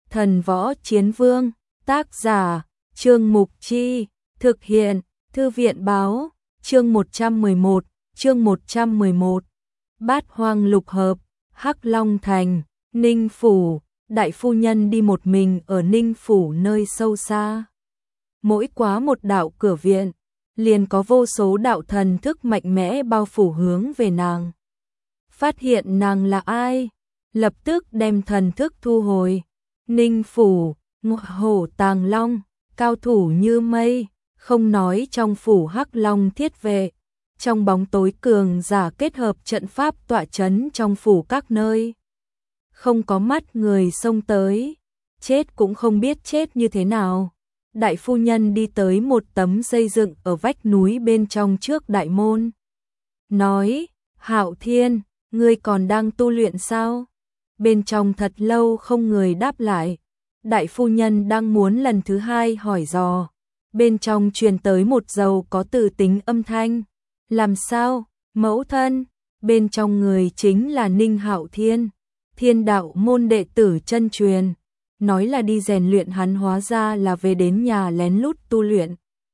Thần Võ Chiến Vương, tác giả, Trương Mục Chi, thực hiện, Thư viện báo, chương 111, Bát Hoang Lục Hợp, Hắc Long Thành, Ninh Phủ, đại phu nhân đi một mình ở Ninh Phủ nơi sâu xa. Mỗi quá một đạo cửa viện, liền có vô số đạo thần thức mạnh mẽ bao phủ hướng về nàng. Phát hiện nàng là ai, lập tức đem thần thức thu hồi. Ninh Phủ, hổ tàng long, cao thủ như mây, không nói trong phủ Hắc Long thiết vệ, trong bóng tối cường giả kết hợp trận pháp tọa chấn trong phủ các nơi. Không có mắt người xông tới, chết cũng không biết chết như thế nào. Đại phu nhân đi tới một tấm xây dựng ở vách núi bên trong trước đại môn. Nói, Hạo Thiên, ngươi còn đang tu luyện sao? Bên trong thật lâu không người đáp lại. Đại phu nhân đang muốn lần thứ hai hỏi dò. Bên trong truyền tới một dầu có từ tính âm thanh. Làm sao, mẫu thân? Bên trong người chính là Ninh Hạo Thiên, Thiên đạo môn đệ tử chân truyền. Nói là đi rèn luyện, hắn hóa ra là về đến nhà lén lút tu luyện.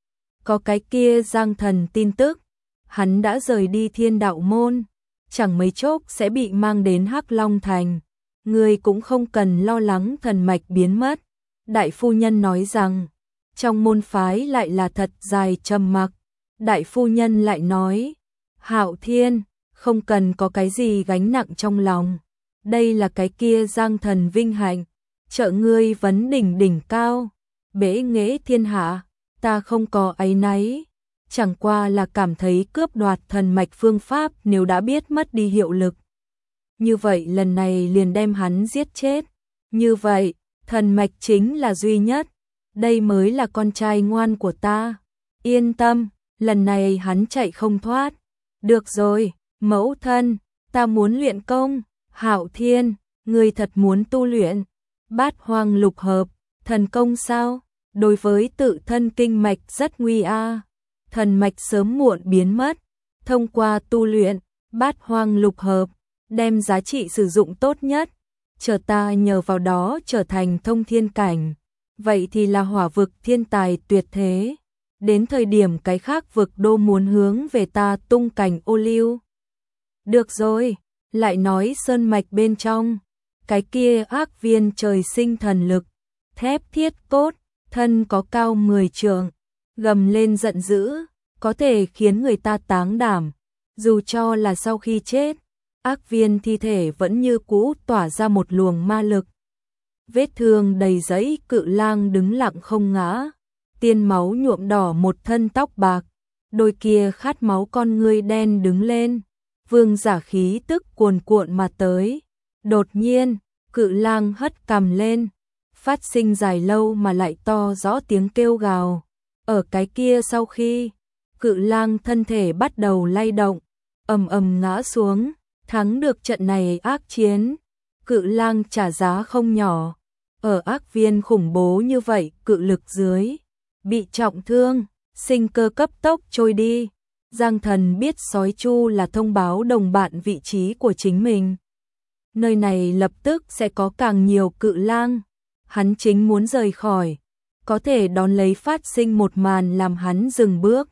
Có cái kia Giang Thần tin tức, hắn đã rời đi Thiên đạo môn, chẳng mấy chốc sẽ bị mang đến Hắc Long Thành. Người cũng không cần lo lắng thần mạch biến mất. Đại phu nhân nói rằng, trong môn phái lại là thật dài trầm mặc. Đại phu nhân lại nói, Hạo Thiên, không cần có cái gì gánh nặng trong lòng. Đây là cái kia Giang Thần vinh hạnh, trợ ngươi vấn đỉnh đỉnh cao, bế nghệ thiên hạ, ta không có áy náy. Chẳng qua là cảm thấy cướp đoạt thần mạch phương pháp nếu đã biết mất đi hiệu lực. Như vậy lần này liền đem hắn giết chết. Như vậy, thần mạch chính là duy nhất. Đây mới là con trai ngoan của ta. Yên tâm, lần này hắn chạy không thoát. Được rồi, mẫu thân, ta muốn luyện công. Hạo Thiên, ngươi thật muốn tu luyện Bát Hoang Lục Hợp, thần công sao? Đối với tự thân kinh mạch rất nguy a. Thần mạch sớm muộn biến mất. Thông qua tu luyện Bát Hoang Lục Hợp, đem giá trị sử dụng tốt nhất. Chờ ta nhờ vào đó trở thành thông thiên cảnh, vậy thì là hỏa vực thiên tài tuyệt thế. Đến thời điểm cái khác vực đô muốn hướng về ta tung cảnh ô liu. Được rồi, lại nói sơn mạch bên trong, cái kia ác viên trời sinh thần lực, thép thiết cốt, thân có cao 10 trượng, gầm lên giận dữ, có thể khiến người ta táng đảm. Dù cho là sau khi chết, ác viên thi thể vẫn như cũ tỏa ra một luồng ma lực. Vết thương đầy giấy, cự lang đứng lặng không ngã, tiên máu nhuộm đỏ một thân tóc bạc, đôi kia khát máu con ngươi đen đứng lên, vương giả khí tức cuồn cuộn mà tới. Đột nhiên, cự lang hất cằm lên, phát sinh dài lâu mà lại to rõ tiếng kêu gào. Ở cái kia sau khi, cự lang thân thể bắt đầu lay động, ầm ầm ngã xuống, thắng được trận này ác chiến. Cự lang trả giá không nhỏ, ở ác viên khủng bố như vậy cự lực dưới, bị trọng thương, sinh cơ cấp tốc trôi đi. Giang Thần biết sói chu là thông báo đồng bạn vị trí của chính mình. Nơi này lập tức sẽ có càng nhiều cự lang. Hắn chính muốn rời khỏi, có thể đón lấy phát sinh một màn làm hắn dừng bước.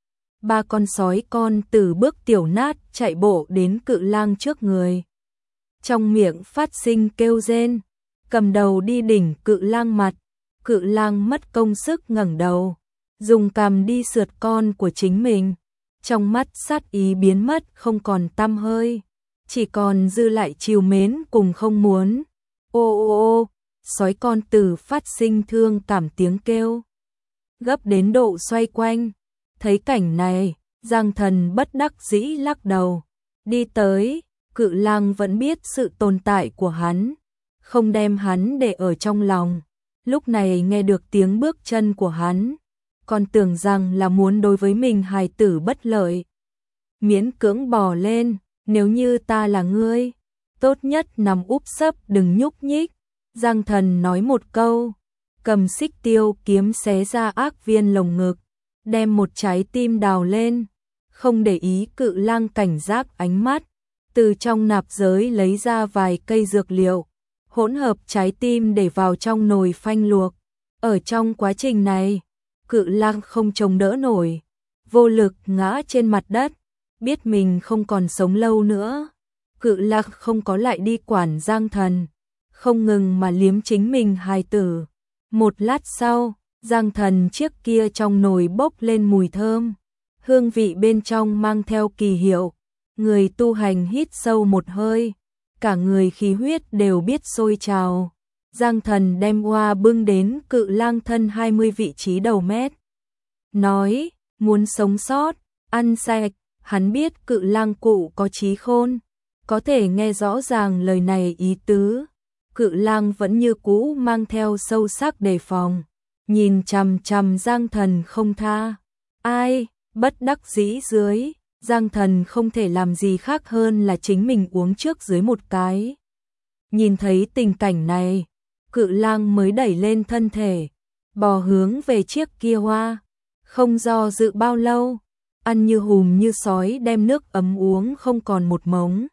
3 con sói con từ bước tiểu nát chạy bộ đến cự lang trước người. Trong miệng phát sinh kêu rên, cầm đầu đi đỉnh cự lang mặt. Cự lang mất công sức ngẩng đầu, dùng cằm đi sượt con của chính mình. Trong mắt sát ý biến mất không còn tăm hơi, chỉ còn dư lại trìu mến cùng không muốn. Ô ô ô, sói con tử phát sinh thương cảm tiếng kêu, gấp đến độ xoay quanh. Thấy cảnh này, Giang Thần bất đắc dĩ lắc đầu, đi tới. Cự lang vẫn biết sự tồn tại của hắn, không đem hắn để ở trong lòng. Lúc này nghe được tiếng bước chân của hắn, còn tưởng rằng là muốn đối với mình hài tử bất lợi. Miễn cưỡng bò lên, nếu như ta là ngươi, tốt nhất nằm úp sấp đừng nhúc nhích. Giang Thần nói một câu, cầm xích tiêu kiếm xé ra ác viên lồng ngực, đem một trái tim đào lên, không để ý cự lang cảnh giác ánh mắt, từ trong nạp giới lấy ra vài cây dược liệu, hỗn hợp trái tim để vào trong nồi phanh luộc. Ở trong quá trình này, Cự Lang không chống đỡ nổi, vô lực ngã trên mặt đất, biết mình không còn sống lâu nữa. Cự Lang không có lại đi quản Giang Thần, không ngừng mà liếm chính mình hài tử. Một lát sau, Giang Thần chiếc kia trong nồi bốc lên mùi thơm, hương vị bên trong mang theo kỳ hiệu. Người tu hành hít sâu một hơi, cả người khí huyết đều biết sôi trào. Giang Thần đem hoa bưng đến Cự Lang thân 20 vị trí đầu mét. Nói, muốn sống sót, ăn sạch, hắn biết Cự Lang cụ có trí khôn, có thể nghe rõ ràng lời này ý tứ. Cự Lang vẫn như cũ mang theo sâu sắc đề phòng, nhìn chằm chằm Giang Thần không tha. Ai, bất đắc dĩ dưới, Giang Thần không thể làm gì khác hơn là chính mình uống trước dưới một cái. Nhìn thấy tình cảnh này, Cự Lang mới đẩy lên thân thể, bò hướng về chiếc kia hoa, không do dự bao lâu, ăn như hùm như sói đem nước ấm uống không còn một mống.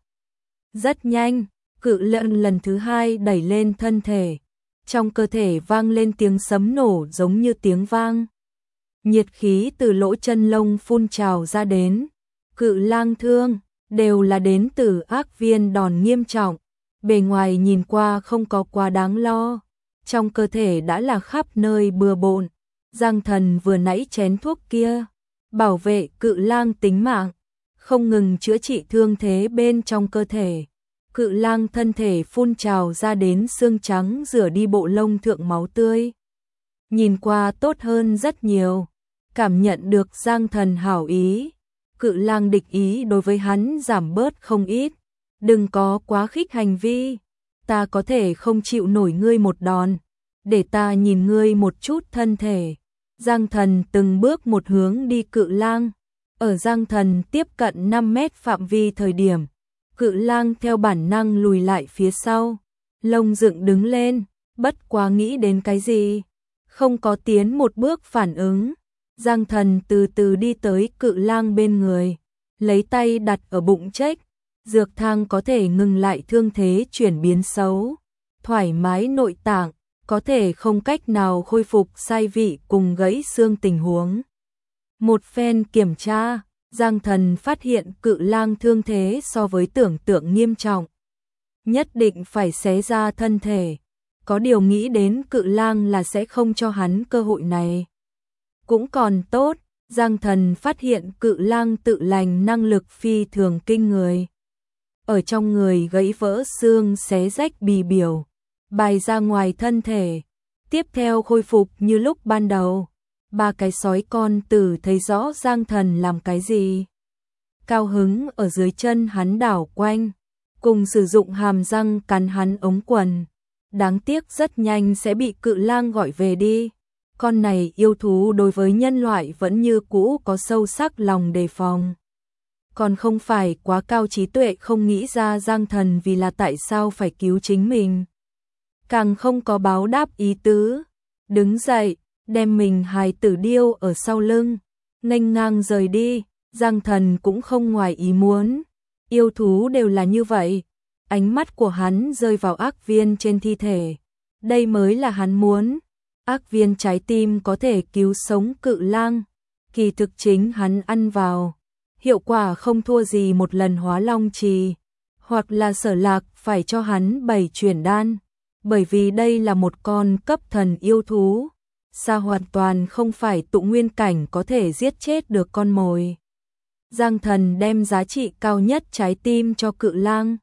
Rất nhanh, Cự Lang lần thứ hai đẩy lên thân thể, trong cơ thể vang lên tiếng sấm nổ giống như tiếng vang. Nhiệt khí từ lỗ chân lông phun trào ra đến. Cự Lang thương đều là đến từ ác viên đòn nghiêm trọng, bề ngoài nhìn qua không có quá đáng lo, trong cơ thể đã là khắp nơi bừa bộn. Giang Thần vừa nãy chén thuốc kia bảo vệ Cự Lang tính mạng, không ngừng chữa trị thương thế bên trong cơ thể. Cự Lang thân thể phun trào ra đến xương trắng, rửa đi bộ lông thượng máu tươi, nhìn qua tốt hơn rất nhiều. Cảm nhận được Giang Thần hảo ý, Cự Lang địch ý đối với hắn giảm bớt không ít. Đừng có quá khích hành vi, ta có thể không chịu nổi ngươi một đòn, để ta nhìn ngươi một chút thân thể. Giang Thần từng bước một hướng đi Cự Lang. Ở Giang Thần tiếp cận 5 mét phạm vi thời điểm, Cự Lang theo bản năng lùi lại phía sau, lông dựng đứng lên, bất quá nghĩ đến cái gì, không có tiến một bước phản ứng. Giang Thần từ từ đi tới Cự Lang bên người, lấy tay đặt ở bụng trách, dược thang có thể ngừng lại thương thế chuyển biến xấu, thoải mái nội tạng, có thể không cách nào khôi phục sai vị cùng gãy xương tình huống. Một phen kiểm tra, Giang Thần phát hiện Cự Lang thương thế so với tưởng tượng nghiêm trọng, nhất định phải xé ra thân thể. Có điều nghĩ đến Cự Lang là sẽ không cho hắn cơ hội này. Cũng còn tốt, Giang Thần phát hiện Cự Lang tự lành năng lực phi thường kinh người. Ở trong người gãy vỡ xương xé rách bì biểu, bài ra ngoài thân thể, tiếp theo khôi phục như lúc ban đầu. Ba cái sói con tử thấy rõ Giang Thần làm cái gì. Cao hứng ở dưới chân hắn đảo quanh, cùng sử dụng hàm răng cắn hắn ống quần. Đáng tiếc rất nhanh sẽ bị Cự Lang gọi về đi. Con này yêu thú đối với nhân loại vẫn như cũ có sâu sắc lòng đề phòng. Còn không phải quá cao trí tuệ không nghĩ ra Giang Thần vì là tại sao phải cứu chính mình. Càng không có báo đáp ý tứ. Đứng dậy, đem mình hài tử điêu ở sau lưng, nghênh ngang rời đi. Giang Thần cũng không ngoài ý muốn. Yêu thú đều là như vậy. Ánh mắt của hắn rơi vào ác viên trên thi thể. Đây mới là hắn muốn. Ác viên trái tim có thể cứu sống Cự Lang. Kỳ thực chính hắn ăn vào, hiệu quả không thua gì một lần hóa long trì, hoặc là Sở Lạc phải cho hắn 7 chuyển đan, bởi vì đây là một con cấp thần yêu thú, xa hoàn toàn không phải tụ nguyên cảnh có thể giết chết được con mồi. Giang Thần đem giá trị cao nhất trái tim cho Cự Lang,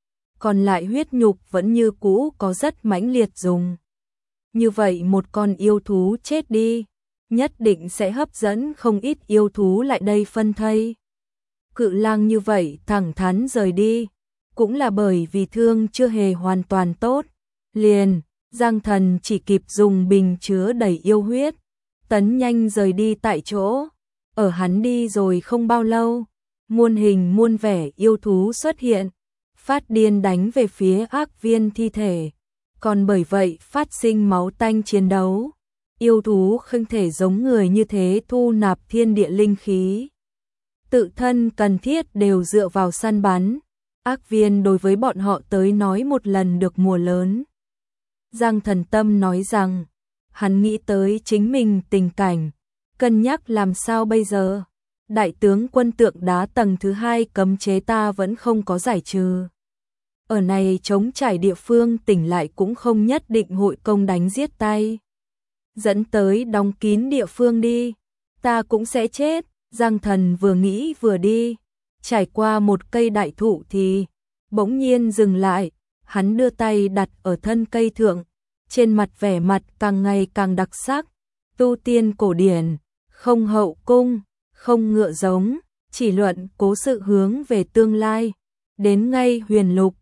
còn lại huyết nhục vẫn như cũ có rất mãnh liệt dùng. Như vậy một con yêu thú chết đi, nhất định sẽ hấp dẫn không ít yêu thú lại đây phân thây. Cự Lang như vậy thẳng thắn rời đi, cũng là bởi vì thương chưa hề hoàn toàn tốt. Liền, Giang Thần chỉ kịp dùng bình chứa đầy yêu huyết, tấn nhanh rời đi tại chỗ. Ở hắn đi rồi không bao lâu, muôn hình muôn vẻ yêu thú xuất hiện, phát điên đánh về phía ác viên thi thể. Còn bởi vậy phát sinh máu tanh chiến đấu. Yêu thú không thể giống người như thế thu nạp thiên địa linh khí. Tự thân cần thiết đều dựa vào săn bắn. Ác viên đối với bọn họ tới nói một lần được mùa lớn. Giang Thần Tâm nói rằng, hắn nghĩ tới chính mình tình cảnh, cân nhắc làm sao bây giờ. Đại tướng quân tượng đá tầng thứ 2 cấm chế ta vẫn không có giải trừ. Ở này trống trải địa phương tỉnh lại cũng không nhất định hội công đánh giết tay. Dẫn tới đóng kín địa phương đi, ta cũng sẽ chết. Giang Thần vừa nghĩ vừa đi, trải qua một cây đại thụ thì bỗng nhiên dừng lại, hắn đưa tay đặt ở thân cây thượng, trên mặt vẻ mặt càng ngày càng đặc sắc, tu tiên cổ điển, không hậu cung, không ngựa giống, chỉ luận cố sự hướng về tương lai, đến ngay huyền lục,